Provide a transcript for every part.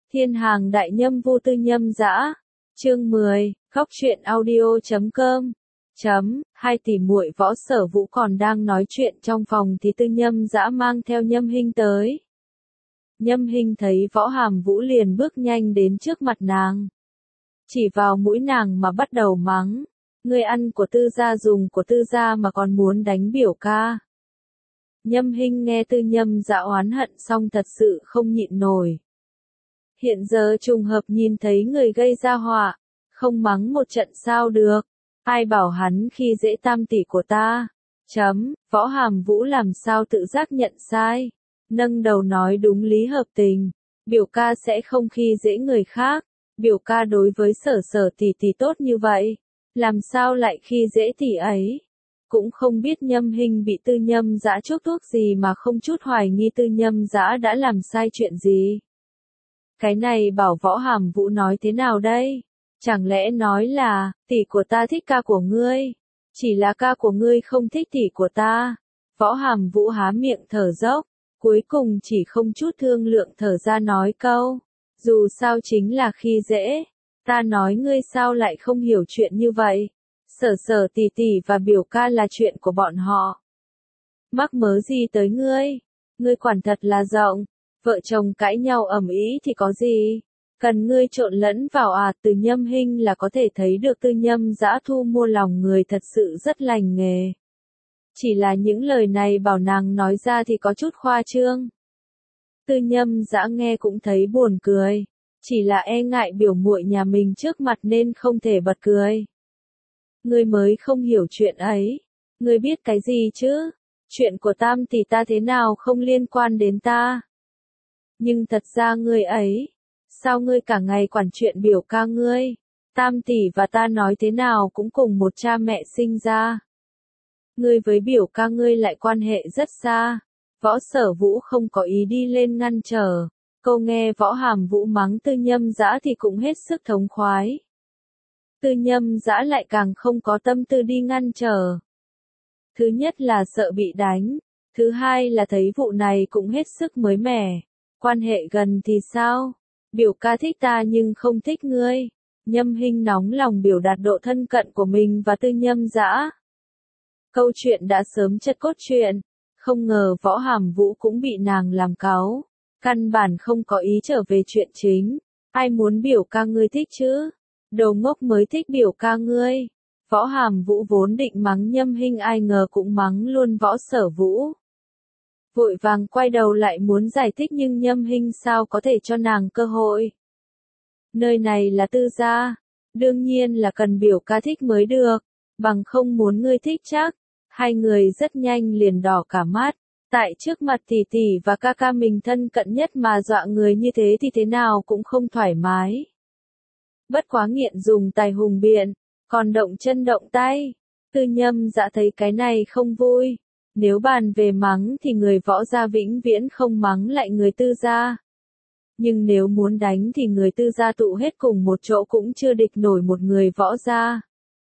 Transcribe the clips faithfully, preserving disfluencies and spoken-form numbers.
Thiên hàng đại nhâm vu tư nhâm dã. Chương mười, khóc chuyện audio chấm com. Chấm, hai tỷ muội Võ Sở Vũ còn đang nói chuyện trong phòng thì tư nhâm dã mang theo Nhâm Hinh tới. Nhâm Hinh thấy Võ Hàm Vũ liền bước nhanh đến trước mặt nàng. Chỉ vào mũi nàng mà bắt đầu mắng. Ngươi ăn của tư gia dùng của tư gia mà còn muốn đánh biểu ca. Nhâm Hinh nghe tư nhâm dã oán hận xong thật sự không nhịn nổi. Hiện giờ trùng hợp nhìn thấy người gây ra họa, không mắng một trận sao được, ai bảo hắn khi dễ tam tỷ của ta. Chấm, Võ Hàm Vũ làm sao tự giác nhận sai, nâng đầu nói đúng lý hợp tình, biểu ca sẽ không khi dễ người khác, biểu ca đối với Sở Sở tỷ tỷ tốt như vậy, làm sao lại khi dễ tỷ ấy. Cũng không biết Nhâm Hinh bị tư nhâm dã chuốc thuốc gì mà không chút hoài nghi tư nhâm dã đã làm sai chuyện gì. Cái này bảo Võ Hàm Vũ nói thế nào đây? Chẳng lẽ nói là, tỷ của ta thích ca của ngươi, chỉ là ca của ngươi không thích tỷ của ta. Võ Hàm Vũ há miệng thở dốc, cuối cùng chỉ không chút thương lượng thở ra nói câu, dù sao chính là khi dễ, ta nói ngươi sao lại không hiểu chuyện như vậy. Sở Sở tỷ tỷ và biểu ca là chuyện của bọn họ. Mắc mớ gì tới ngươi? Ngươi quản thật là rộng. Vợ chồng cãi nhau ầm ĩ thì có gì? Cần ngươi trộn lẫn vào à? Từ Nhâm Hinh là có thể thấy được tư nhâm dã thu mua lòng người thật sự rất lành nghề. Chỉ là những lời này bảo nàng nói ra thì có chút khoa trương. Tư nhâm dã nghe cũng thấy buồn cười. Chỉ là e ngại biểu muội nhà mình trước mặt nên không thể bật cười. Ngươi mới không hiểu chuyện ấy. Ngươi biết cái gì chứ? Chuyện của tam tỷ ta thế nào không liên quan đến ta. Nhưng thật ra ngươi ấy, sao ngươi cả ngày quản chuyện biểu ca ngươi? Tam tỷ và ta nói thế nào cũng cùng một cha mẹ sinh ra. Ngươi với biểu ca ngươi lại quan hệ rất xa. Võ Sở Vũ không có ý đi lên ngăn trở. Câu nghe Võ Hàm Vũ mắng tư nhâm dã thì cũng hết sức thống khoái. Tư nhâm dã lại càng không có tâm tư đi ngăn trở. Thứ nhất là sợ bị đánh. Thứ hai là thấy vụ này cũng hết sức mới mẻ. Quan hệ gần thì sao? Biểu ca thích ta nhưng không thích ngươi. Nhâm Hinh nóng lòng biểu đạt độ thân cận của mình và tư nhâm dã. Câu chuyện đã sớm chật cốt truyện. Không ngờ Võ Hàm Vũ cũng bị nàng làm cáu. Căn bản không có ý trở về chuyện chính. Ai muốn biểu ca ngươi thích chứ? Đồ ngốc mới thích biểu ca ngươi. Võ Hàm Vũ vốn định mắng Nhâm Hinh ai ngờ cũng mắng luôn Võ Sở Vũ. Vội vàng quay đầu lại muốn giải thích nhưng Nhâm Hinh sao có thể cho nàng cơ hội. Nơi này là tư gia, đương nhiên là cần biểu ca thích mới được, bằng không muốn ngươi thích chắc. Hai người rất nhanh liền đỏ cả mắt, tại trước mặt tỷ tỷ và ca ca mình thân cận nhất mà dọa người như thế thì thế nào cũng không thoải mái. Bất quá nghiện dùng tài hùng biện, còn động chân động tay, tư nhâm dã thấy cái này không vui. Nếu bàn về mắng thì người Võ gia vĩnh viễn không mắng lại người tư gia. Nhưng nếu muốn đánh thì người tư gia tụ hết cùng một chỗ cũng chưa địch nổi một người Võ gia.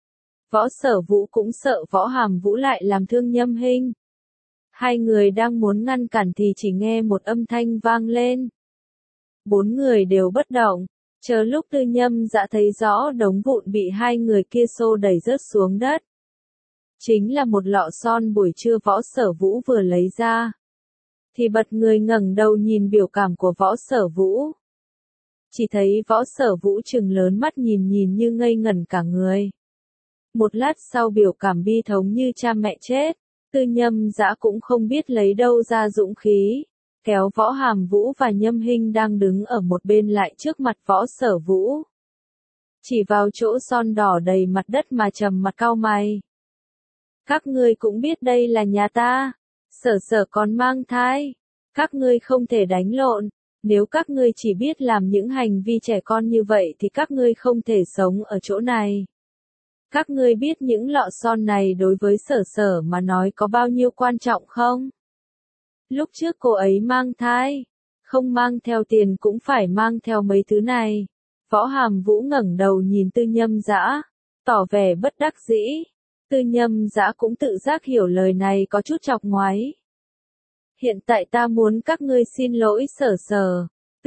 Võ Sở Vũ cũng sợ Võ Hàm Vũ lại làm thương Nhâm Hinh. Hai người đang muốn ngăn cản thì chỉ nghe một âm thanh vang lên. Bốn người đều bất động, chờ lúc tư nhâm dã thấy rõ đống vụn bị hai người kia xô đẩy rớt xuống đất. Chính là một lọ son buổi trưa Võ Sở Vũ vừa lấy ra. Thì bật người ngẩng đầu nhìn biểu cảm của Võ Sở Vũ. Chỉ thấy Võ Sở Vũ trừng lớn mắt nhìn nhìn như ngây ngẩn cả người. Một lát sau biểu cảm bi thống như cha mẹ chết, tư nhâm dã cũng không biết lấy đâu ra dũng khí. Kéo Võ Hàm Vũ và Nhâm Hinh đang đứng ở một bên lại trước mặt Võ Sở Vũ. Chỉ vào chỗ son đỏ đầy mặt đất mà trầm mặt cau mày. Các ngươi cũng biết đây là nhà ta, Sở Sở còn mang thai, các ngươi không thể đánh lộn, nếu các ngươi chỉ biết làm những hành vi trẻ con như vậy thì các ngươi không thể sống ở chỗ này. Các ngươi biết những lọ son này đối với Sở Sở mà nói có bao nhiêu quan trọng không? Lúc trước cô ấy mang thai, không mang theo tiền cũng phải mang theo mấy thứ này. Võ Hàm Vũ ngẩng đầu nhìn tư nhâm dã, tỏ vẻ bất đắc dĩ. Tư nhâm dã cũng tự giác hiểu lời này có chút chọc ngoáy. Hiện tại ta muốn các ngươi xin lỗi Sở Sở. Tư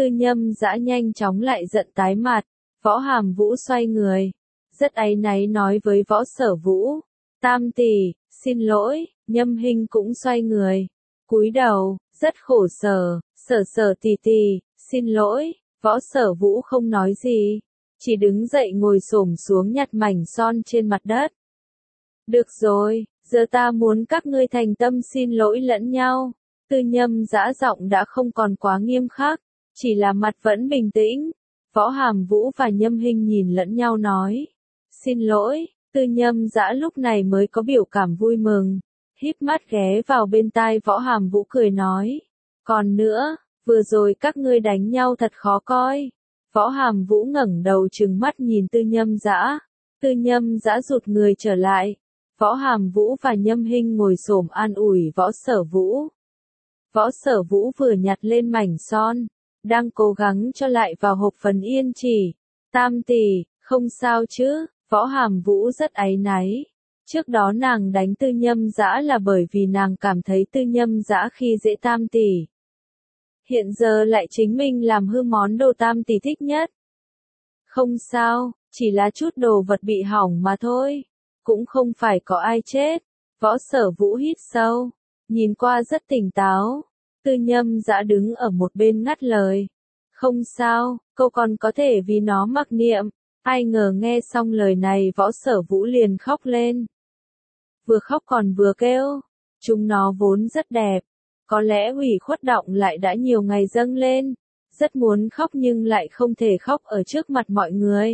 Tư Nhâm Dã nhanh chóng lại giận tái mặt, Võ Hàm Vũ xoay người, rất áy náy nói với Võ Sở Vũ, tam tỷ, xin lỗi, Nhâm Hinh cũng xoay người, cúi đầu, rất khổ sở, sở sở tỷ tỷ, xin lỗi, Võ Sở Vũ không nói gì, chỉ đứng dậy ngồi xổm xuống nhặt mảnh son trên mặt đất. Được rồi, giờ ta muốn các ngươi thành tâm xin lỗi lẫn nhau. Tư Nhâm Dã giọng đã không còn quá nghiêm khắc, chỉ là mặt vẫn bình tĩnh. Võ Hàm Vũ và Nhâm Hinh nhìn lẫn nhau nói, xin lỗi. Tư Nhâm Dã lúc này mới có biểu cảm vui mừng, híp mắt ghé vào bên tai Võ Hàm Vũ cười nói, còn nữa, vừa rồi các ngươi đánh nhau thật khó coi. Võ Hàm Vũ ngẩng đầu trừng mắt nhìn Tư Nhâm Dã, Tư Nhâm Dã rụt người trở lại. Võ Hàm Vũ và Nhâm Hinh ngồi xổm an ủi Võ Sở Vũ. Võ Sở Vũ vừa nhặt lên mảnh son, đang cố gắng cho lại vào hộp phần yên chỉ. Tam tỷ, không sao chứ? Võ Hàm Vũ rất áy náy. Trước đó nàng đánh Tư Nhâm Dã là bởi vì nàng cảm thấy Tư Nhâm Dã khi dễ tam tỷ. Hiện giờ lại chính mình làm hư món đồ tam tỷ thích nhất. Không sao, chỉ là chút đồ vật bị hỏng mà thôi. Cũng không phải có ai chết. Võ Sở Vũ hít sâu, nhìn qua rất tỉnh táo. Tư Nhâm Dã đứng ở một bên ngắt lời. Không sao, cô còn có thể vì nó mặc niệm. Ai ngờ nghe xong lời này Võ Sở Vũ liền khóc lên. Vừa khóc còn vừa kêu. Chúng nó vốn rất đẹp. Có lẽ ủy khuất động lại đã nhiều ngày dâng lên. Rất muốn khóc nhưng lại không thể khóc ở trước mặt mọi người.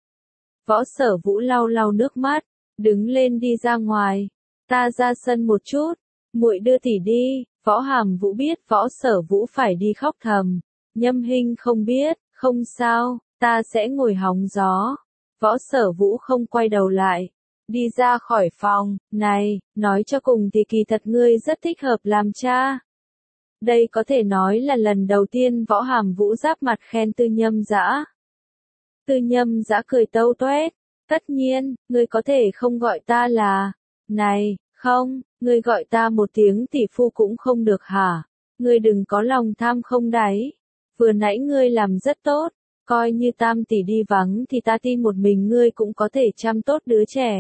Võ Sở Vũ lau lau nước mắt, đứng lên đi ra ngoài. Ta ra sân một chút, muội đưa tỷ đi. Võ Hàm Vũ biết Võ Sở Vũ phải đi khóc thầm. Nhâm Hinh không biết, không sao, ta sẽ ngồi hóng gió. Võ Sở Vũ không quay đầu lại, đi ra khỏi phòng. Này, nói cho cùng thì kỳ thật ngươi rất thích hợp làm cha. Đây có thể nói là lần đầu tiên Võ Hàm Vũ giáp mặt khen Tư Nhâm Dã. Tư Nhâm Dã cười tâu toét. Tất nhiên, ngươi có thể không gọi ta là, này, không, ngươi gọi ta một tiếng tỷ phu cũng không được hả? Ngươi đừng có lòng tham không đáy. Vừa nãy ngươi làm rất tốt, coi như tam tỷ đi vắng thì ta tin một mình ngươi cũng có thể chăm tốt đứa trẻ.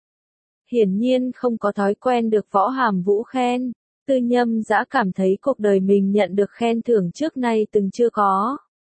Hiển nhiên không có thói quen được Võ Hàm Vũ khen. Tư Nhâm Dã cảm thấy cuộc đời mình nhận được khen thưởng trước nay từng chưa có.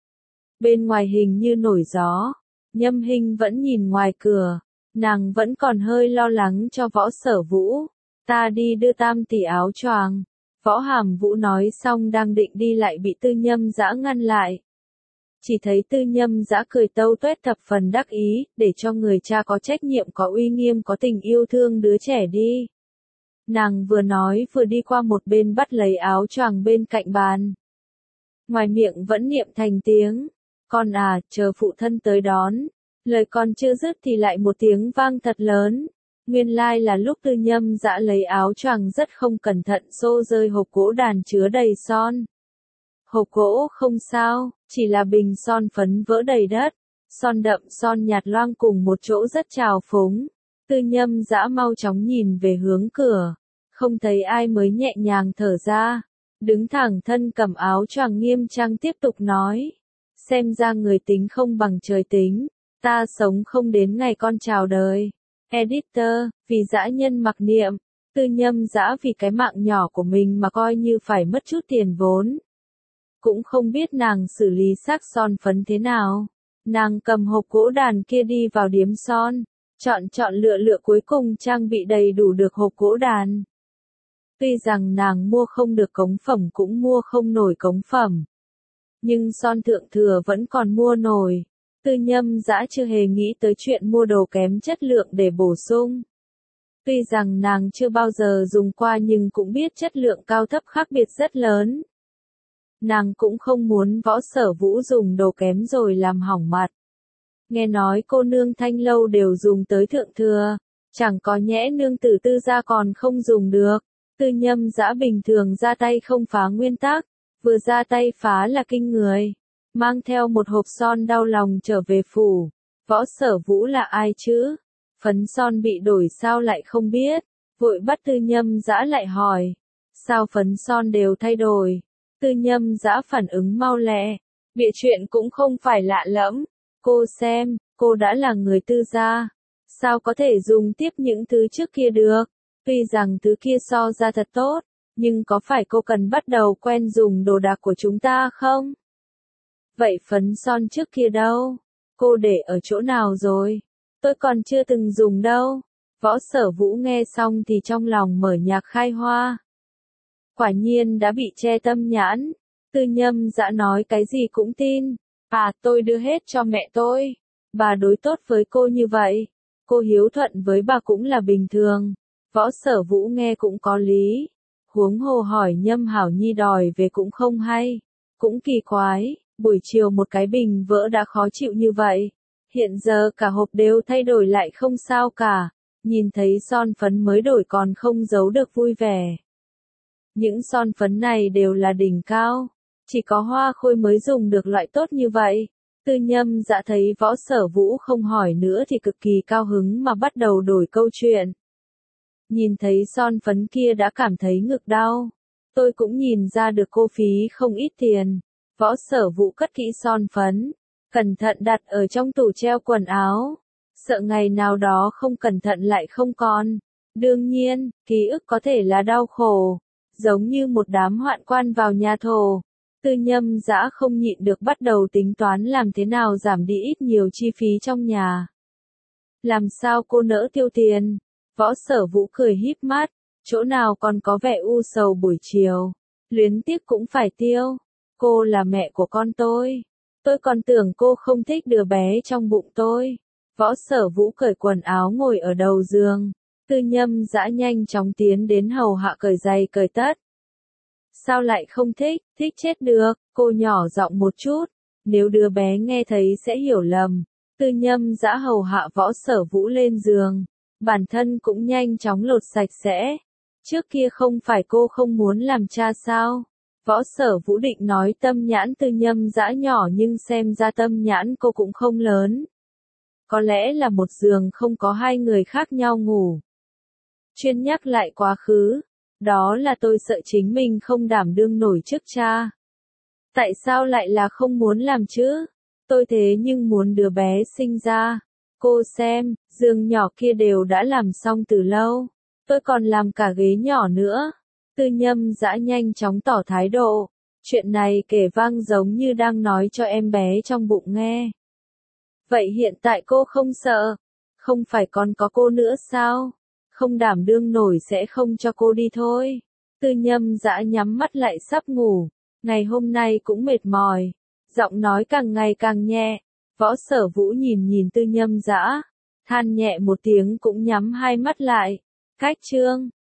Bên ngoài hình như nổi gió. Nhâm Hinh vẫn nhìn ngoài cửa, nàng vẫn còn hơi lo lắng cho Võ Sở Vũ. Ta đi đưa tam tỷ áo choàng. Võ Hàm Vũ nói xong đang định đi lại bị Tư Nhâm Dã ngăn lại. Chỉ thấy Tư Nhâm Dã cười tâu tuét thập phần đắc ý, để cho người cha có trách nhiệm có uy nghiêm có tình yêu thương đứa trẻ đi. Nàng vừa nói vừa đi qua một bên bắt lấy áo choàng bên cạnh bàn. Ngoài miệng vẫn niệm thành tiếng. Con à, chờ phụ thân tới đón. Lời còn chưa dứt thì lại một tiếng vang thật lớn. Nguyên lai là lúc Tư Nhâm Dã lấy áo choàng rất không cẩn thận xô rơi hộp gỗ đàn chứa đầy son. Hộp gỗ không sao, chỉ là bình son phấn vỡ đầy đất. Son đậm son nhạt loang cùng một chỗ rất trào phúng. Tư Nhâm Dã mau chóng nhìn về hướng cửa. Không thấy ai mới nhẹ nhàng thở ra. Đứng thẳng thân cầm áo choàng nghiêm trang tiếp tục nói. Xem ra người tính không bằng trời tính. Ta sống không đến ngày con chào đời. Editor, vì dã nhân mặc niệm. Tư Nhâm Dã vì cái mạng nhỏ của mình mà coi như phải mất chút tiền vốn. Cũng không biết nàng xử lý xác son phấn thế nào. Nàng cầm hộp gỗ đàn kia đi vào điếm son. Chọn chọn lựa lựa cuối cùng trang bị đầy đủ được hộp gỗ đàn. Tuy rằng nàng mua không được cống phẩm cũng mua không nổi cống phẩm. Nhưng son thượng thừa vẫn còn mua nổi. Tư Nhâm Dã chưa hề nghĩ tới chuyện mua đồ kém chất lượng để bổ sung. Tuy rằng nàng chưa bao giờ dùng qua nhưng cũng biết chất lượng cao thấp khác biệt rất lớn. Nàng cũng không muốn Võ Sở Vũ dùng đồ kém rồi làm hỏng mặt. Nghe nói cô nương Thanh Lâu đều dùng tới thượng thừa. Chẳng có nhẽ nương tử Tư gia còn không dùng được. Tư Nhâm Dã bình thường ra tay không phá nguyên tắc. Vừa ra tay phá là kinh người. Mang theo một hộp son đau lòng trở về phủ. Võ Sở Vũ là ai chứ? Phấn son bị đổi sao lại không biết? Vội bắt Tư Nhâm Dã lại hỏi. Sao phấn son đều thay đổi? Tư Nhâm Dã phản ứng mau lẹ. Bịa chuyện cũng không phải lạ lẫm. Cô xem, cô đã là người tư gia. Sao có thể dùng tiếp những thứ trước kia được? Tuy rằng thứ kia so ra thật tốt, nhưng có phải cô cần bắt đầu quen dùng đồ đạc của chúng ta không? Vậy phấn son trước kia đâu? Cô để ở chỗ nào rồi? Tôi còn chưa từng dùng đâu. Võ Sở Vũ nghe xong thì trong lòng mở nhạc khai hoa. Quả nhiên đã bị che tâm nhãn. Tư Nhâm Dã nói cái gì cũng tin. À, tôi đưa hết cho mẹ tôi. Bà đối tốt với cô như vậy. Cô hiếu thuận với bà cũng là bình thường. Võ Sở Vũ nghe cũng có lý. Huống hồ hỏi Nhâm Hảo Nhi đòi về cũng không hay. Cũng kỳ quái, buổi chiều một cái bình vỡ đã khó chịu như vậy. Hiện giờ cả hộp đều thay đổi lại không sao cả. Nhìn thấy son phấn mới đổi còn không giấu được vui vẻ. Những son phấn này đều là đỉnh cao. Chỉ có Hoa Khôi mới dùng được loại tốt như vậy. Tư Nhâm Dã thấy Võ Sở Vũ không hỏi nữa thì cực kỳ cao hứng mà bắt đầu đổi câu chuyện. Nhìn thấy son phấn kia đã cảm thấy ngực đau. Tôi cũng nhìn ra được cô phí không ít tiền. Võ Sở Vũ cất kỹ son phấn, cẩn thận đặt ở trong tủ treo quần áo. Sợ ngày nào đó không cẩn thận lại không còn. Đương nhiên, ký ức có thể là đau khổ. Giống như một đám hoạn quan vào nhà thổ. Tư Nhâm Dã không nhịn được bắt đầu tính toán làm thế nào giảm đi ít nhiều chi phí trong nhà. Làm sao cô nỡ tiêu tiền? Võ Sở Vũ cười híp mắt, chỗ nào còn có vẻ u sầu buổi chiều. Luyến tiếc cũng phải tiêu. Cô là mẹ của con tôi. Tôi còn tưởng cô không thích đứa bé trong bụng tôi. Võ Sở Vũ cởi quần áo ngồi ở đầu giường. Tư Nhâm Dã nhanh chóng tiến đến hầu hạ cởi giày cởi tất. Sao lại không thích, thích chết được, cô nhỏ giọng một chút. Nếu đứa bé nghe thấy sẽ hiểu lầm. Tư Nhâm Dã hầu hạ Võ Sở Vũ lên giường. Bản thân cũng nhanh chóng lột sạch sẽ. Trước kia không phải cô không muốn làm cha sao? Võ Sở Vũ định nói tâm nhãn Tư Nhâm Dã nhỏ nhưng xem ra tâm nhãn cô cũng không lớn. Có lẽ là một giường không có hai người khác nhau ngủ. Chuyên nhắc lại quá khứ. Đó là tôi sợ chính mình không đảm đương nổi trước cha. Tại sao lại là không muốn làm chứ? Tôi thế nhưng muốn đứa bé sinh ra. Cô xem, giường nhỏ kia đều đã làm xong từ lâu. Tôi còn làm cả ghế nhỏ nữa. Tư Nhâm Dã nhanh chóng tỏ thái độ. Chuyện này kể vang giống như đang nói cho em bé trong bụng nghe. Vậy hiện tại cô không sợ? Không phải còn có cô nữa sao? Không đảm đương nổi sẽ không cho cô đi thôi. Tư Nhâm Dã nhắm mắt lại sắp ngủ. Ngày hôm nay cũng mệt mỏi. Giọng nói càng ngày càng nhẹ. Võ Sở Vũ nhìn nhìn Tư Nhâm Dã, than nhẹ một tiếng cũng nhắm hai mắt lại. Cách chương